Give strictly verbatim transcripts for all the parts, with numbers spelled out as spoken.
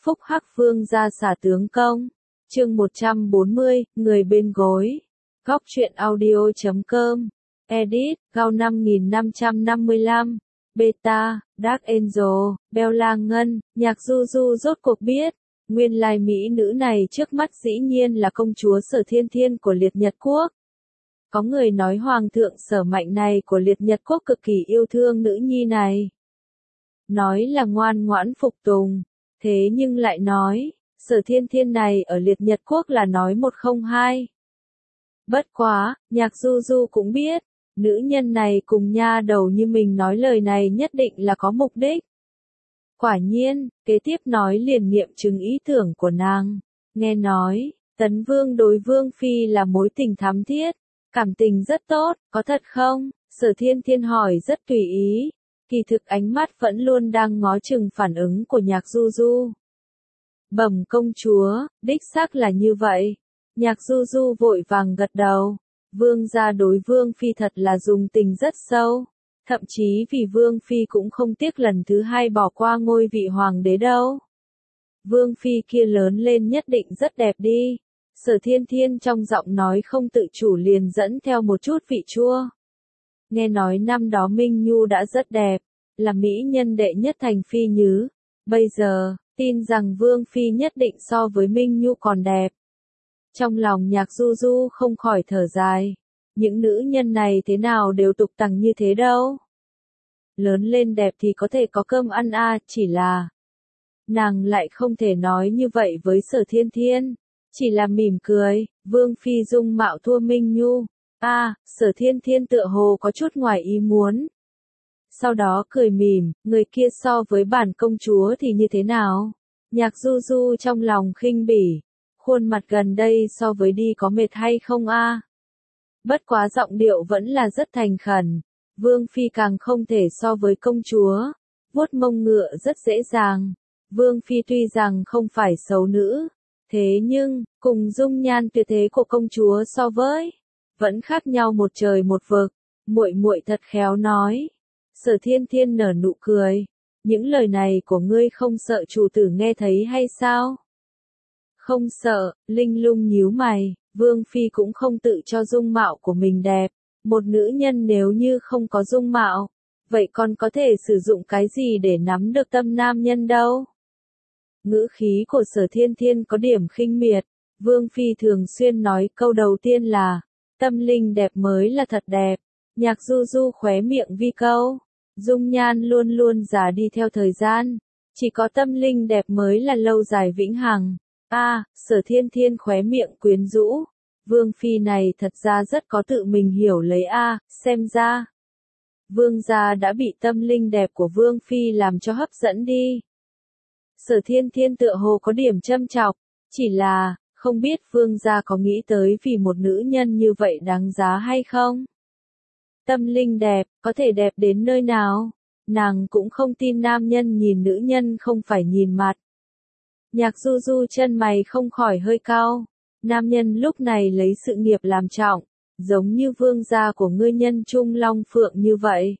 phúc hắc vương gia xả tướng công. Chương một trăm bốn mươi, người bên gối. Góc truyện audio chấm com. Edit, Gao năm nghìn năm trăm năm mươi lăm. Beta, Dark Angel, Bella Ngân, Nhạc Du Du rốt cuộc biết. Nguyên lai mỹ nữ này trước mắt dĩ nhiên là công chúa Sở Thiên Thiên của Liệt Nhật Quốc. Có người nói hoàng thượng Sở Mạnh này của Liệt Nhật Quốc cực kỳ yêu thương nữ nhi này. Nói là ngoan ngoãn phục tùng, thế nhưng lại nói, Sở Thiên Thiên này ở Liệt Nhật Quốc là nói một không hai. Bất quá, Nhạc Du Du cũng biết, nữ nhân này cùng nha đầu như mình nói lời này nhất định là có mục đích. Quả nhiên, kế tiếp nói liền nghiệm chứng ý tưởng của nàng. Nghe nói, Tấn Vương đối Vương Phi là mối tình thắm thiết, cảm tình rất tốt, có thật không? Sở Thiên Thiên hỏi rất tùy ý, kỳ thực ánh mắt vẫn luôn đang ngó chừng phản ứng của Nhạc Du Du. Bẩm công chúa, đích xác là như vậy. Nhạc Du Du vội vàng gật đầu. Vương gia đối Vương Phi thật là dùng tình rất sâu. Thậm chí vì Vương Phi cũng không tiếc lần thứ hai bỏ qua ngôi vị hoàng đế đâu. Vương Phi kia lớn lên nhất định rất đẹp đi. Sở Thiên Thiên trong giọng nói không tự chủ liền dẫn theo một chút vị chua. Nghe nói năm đó Minh Nhu đã rất đẹp, là mỹ nhân đệ nhất thành Phi Nhứ. Bây giờ, tin rằng Vương Phi nhất định so với Minh Nhu còn đẹp. Trong lòng Nhạc Du Du không khỏi thở dài. Những nữ nhân này thế nào đều tục tằng như thế đâu. Lớn lên đẹp thì có thể có cơm ăn à, chỉ là... Nàng lại không thể nói như vậy với Sở Thiên Thiên. Chỉ là mỉm cười, Vương Phi dung mạo thua Minh Nhu. À, Sở Thiên Thiên tựa hồ có chút ngoài ý muốn. Sau đó cười mỉm, người kia so với bản công chúa thì như thế nào? Nhạc Du Du trong lòng khinh bỉ. Khuôn mặt gần đây so với đi có mệt hay không a? À? Bất quá giọng điệu vẫn là rất thành khẩn. Vương Phi càng không thể so với công chúa. Vuốt mông ngựa rất dễ dàng. Vương Phi tuy rằng không phải xấu nữ. Thế nhưng, cùng dung nhan tuyệt thế của công chúa so với, vẫn khác nhau một trời một vực. Muội muội thật khéo nói. Sở Thiên Thiên nở nụ cười. Những lời này của ngươi không sợ chủ tử nghe thấy hay sao? Không sợ, Linh Lung nhíu mày. Vương Phi cũng không tự cho dung mạo của mình đẹp. Một nữ nhân nếu như không có dung mạo, vậy còn có thể sử dụng cái gì để nắm được tâm nam nhân đâu? Ngữ khí của Sở Thiên Thiên có điểm khinh miệt. Vương Phi thường xuyên nói câu đầu tiên là, tâm linh đẹp mới là thật đẹp. Nhạc Du Du khóe miệng vi câu. Dung nhan luôn luôn già đi theo thời gian. Chỉ có tâm linh đẹp mới là lâu dài vĩnh hằng. A, à, Sở Thiên Thiên khóe miệng quyến rũ. Vương Phi này thật ra rất có tự mình hiểu lấy a, à, xem ra. Vương gia đã bị tâm linh đẹp của Vương Phi làm cho hấp dẫn đi. Sở Thiên Thiên tựa hồ có điểm châm chọc, chỉ là, không biết Vương gia có nghĩ tới vì một nữ nhân như vậy đáng giá hay không? Tâm linh đẹp, có thể đẹp đến nơi nào? Nàng cũng không tin nam nhân nhìn nữ nhân không phải nhìn mặt. Nhạc Du Du chân mày không khỏi hơi cau. Nam nhân lúc này lấy sự nghiệp làm trọng, giống như vương gia của ngươi Nhân Trung Long Phượng như vậy.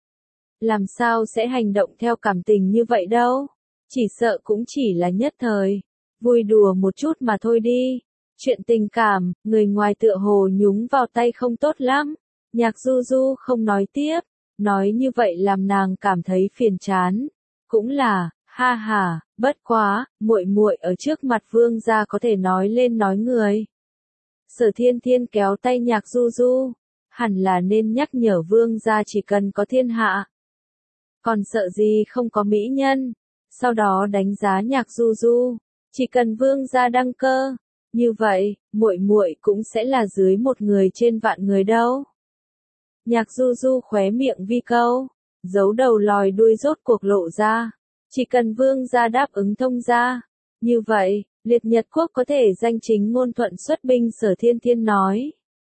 Làm sao sẽ hành động theo cảm tình như vậy đâu? Chỉ sợ cũng chỉ là nhất thời, vui đùa một chút mà thôi đi. Chuyện tình cảm, người ngoài tựa hồ nhúng vào tay không tốt lắm. Nhạc Du Du không nói tiếp, nói như vậy làm nàng cảm thấy phiền chán. Cũng là, ha ha, bất quá, muội muội ở trước mặt vương gia có thể nói lên nói người. Sở Thiên Thiên kéo tay Nhạc Du Du, hẳn là nên nhắc nhở vương gia chỉ cần có thiên hạ. Còn sợ gì không có mỹ nhân. Sau đó đánh giá Nhạc Du Du, chỉ cần vương gia đăng cơ, như vậy, muội muội cũng sẽ là dưới một người trên vạn người đâu. Nhạc Du Du khóe miệng vi câu, giấu đầu lòi đuôi rốt cuộc lộ ra. Chỉ cần vương gia đáp ứng thông gia, như vậy, Liệt Nhật Quốc có thể danh chính ngôn thuận xuất binh. Sở Thiên Thiên nói.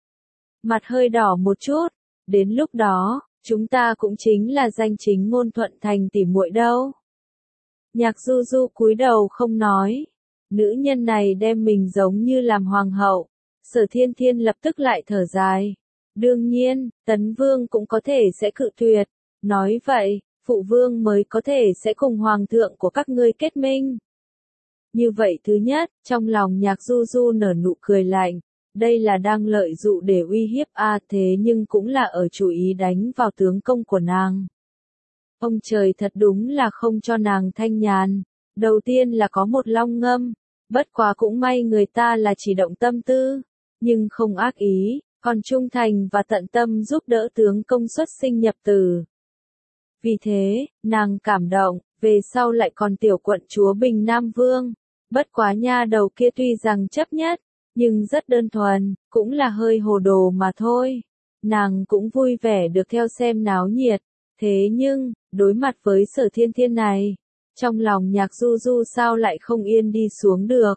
Mặt hơi đỏ một chút, đến lúc đó, chúng ta cũng chính là danh chính ngôn thuận thành tỉ muội đâu. Nhạc Du Du cúi đầu không nói. Nữ nhân này đem mình giống như làm hoàng hậu. Sở Thiên Thiên lập tức lại thở dài. Đương nhiên, Tấn Vương cũng có thể sẽ cự tuyệt. Nói vậy, Phụ Vương mới có thể sẽ cùng Hoàng thượng của các ngươi kết minh. Như vậy thứ nhất, trong lòng Nhạc Du Du nở nụ cười lạnh, đây là đang lợi dụ để uy hiếp a thế nhưng cũng là ở chú ý đánh vào tướng công của nàng. Ông trời thật đúng là không cho nàng thanh nhàn, đầu tiên là có một long ngâm, bất quá cũng may người ta là chỉ động tâm tư, nhưng không ác ý, còn trung thành và tận tâm giúp đỡ tướng công xuất sinh nhập tử. Vì thế, nàng cảm động, về sau lại còn tiểu quận chúa Bình Nam Vương, bất quá nha đầu kia tuy rằng chấp nhất, nhưng rất đơn thuần, cũng là hơi hồ đồ mà thôi. Nàng cũng vui vẻ được theo xem náo nhiệt, thế nhưng, đối mặt với Sở Thiên Thiên này, trong lòng Nhạc Du Du sao lại không yên đi xuống được.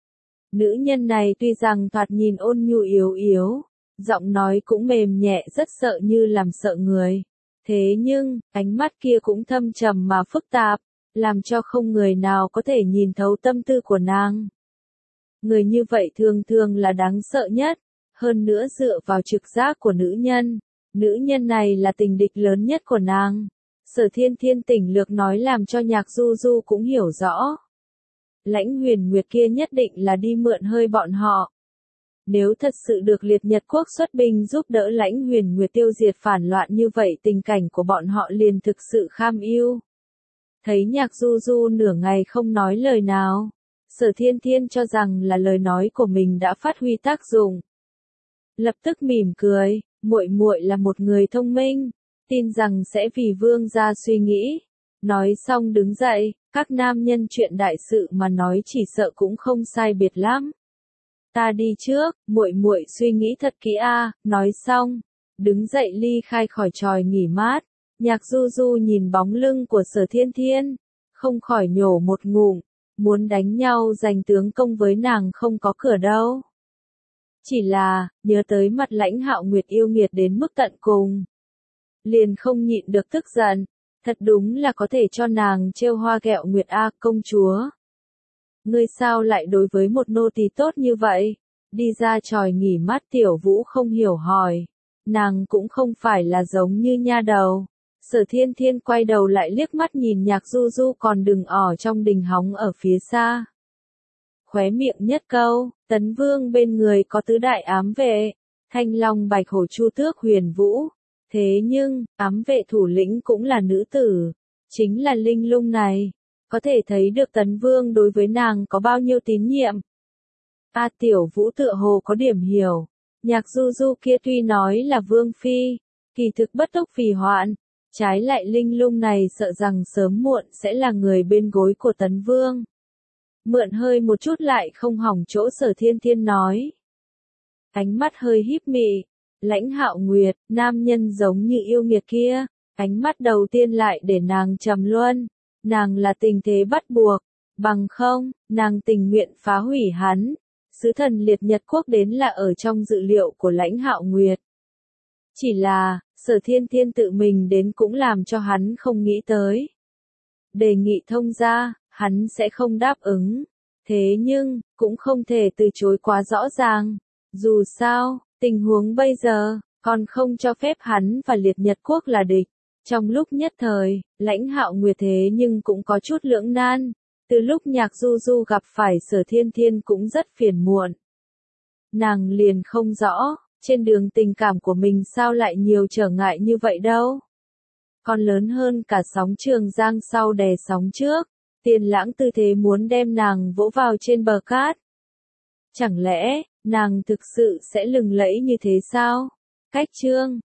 Nữ nhân này tuy rằng thoạt nhìn ôn nhu yếu yếu, giọng nói cũng mềm nhẹ rất sợ như làm sợ người. Thế nhưng, ánh mắt kia cũng thâm trầm mà phức tạp, làm cho không người nào có thể nhìn thấu tâm tư của nàng. Người như vậy thường thường là đáng sợ nhất, hơn nữa dựa vào trực giác của nữ nhân. Nữ nhân này là tình địch lớn nhất của nàng. Sở Thiên Thiên tỉnh lược nói làm cho Nhạc Du Du cũng hiểu rõ. Lãnh Huyền Nguyệt kia nhất định là đi mượn hơi bọn họ. Nếu thật sự được Liệt Nhật Quốc xuất binh giúp đỡ Lãnh Huyền Nguyệt tiêu diệt phản loạn như vậy tình cảnh của bọn họ liền thực sự kham ưu. Thấy Nhạc Du Du nửa ngày không nói lời nào, Sở Thiên Thiên cho rằng là lời nói của mình đã phát huy tác dụng. Lập tức mỉm cười, muội muội là một người thông minh, tin rằng sẽ vì vương gia suy nghĩ. Nói xong đứng dậy, các nam nhân chuyện đại sự mà nói chỉ sợ cũng không sai biệt lắm. Ta đi trước, muội muội suy nghĩ thật kỹ a, nói xong, đứng dậy ly khai khỏi tròi nghỉ mát. Nhạc Du Du nhìn bóng lưng của Sở Thiên Thiên, không khỏi nhổ một ngụm, muốn đánh nhau giành tướng công với nàng không có cửa đâu. Chỉ là, nhớ tới mặt Lãnh Hạo Nguyệt yêu nghiệt đến mức tận cùng. Liền không nhịn được tức giận, thật đúng là có thể cho nàng trêu hoa ghẹo nguyệt a công chúa. Ngươi sao lại đối với một nô tỳ tốt như vậy? Đi ra tròi nghỉ mát Tiểu Vũ không hiểu hỏi. Nàng cũng không phải là giống như nha đầu. Sở Thiên Thiên quay đầu lại liếc mắt nhìn Nhạc Du Du còn đừng ỏ trong đình hóng ở phía xa. Khóe miệng nhất câu, Tấn Vương bên người có tứ đại ám vệ, Thanh Long Bạch Hổ Chu Tước Huyền Vũ. Thế nhưng, ám vệ thủ lĩnh cũng là nữ tử, chính là Linh Lung này. Có thể thấy được Tấn Vương đối với nàng có bao nhiêu tín nhiệm. A Tiểu Vũ tựa hồ có điểm hiểu. Nhạc Du Du kia tuy nói là Vương Phi, kỳ thực bất túc phì hoạn. Trái lại Linh Lung này sợ rằng sớm muộn sẽ là người bên gối của Tấn Vương. Mượn hơi một chút lại không hỏng chỗ Sở Thiên Thiên nói. Ánh mắt hơi híp mị. Lãnh Hạo Nguyệt, nam nhân giống như yêu nghiệt kia. Ánh mắt đầu tiên lại để nàng trầm luân. Nàng là tình thế bắt buộc. Bằng không, nàng tình nguyện phá hủy hắn. Sứ thần Liệt Nhật Quốc đến là ở trong dự liệu của Lãnh Hạo Nguyệt. Chỉ là, Sở Thiên Thiên tự mình đến cũng làm cho hắn không nghĩ tới. Đề nghị thông ra, hắn sẽ không đáp ứng. Thế nhưng, cũng không thể từ chối quá rõ ràng. Dù sao, tình huống bây giờ, còn không cho phép hắn và Liệt Nhật Quốc là địch. Trong lúc nhất thời, Lãnh Hạo Nguyệt thế nhưng cũng có chút lưỡng nan. Từ lúc Nhạc Du Du gặp phải Sở Thiên Thiên cũng rất phiền muộn. Nàng liền không rõ. Trên đường tình cảm của mình sao lại nhiều trở ngại như vậy đâu. Còn lớn hơn cả sóng Trường Giang sau đè sóng trước. Tiền Lãng tư thế muốn đem nàng vỗ vào trên bờ cát. Chẳng lẽ, nàng thực sự sẽ lừng lẫy như thế sao? Cách chương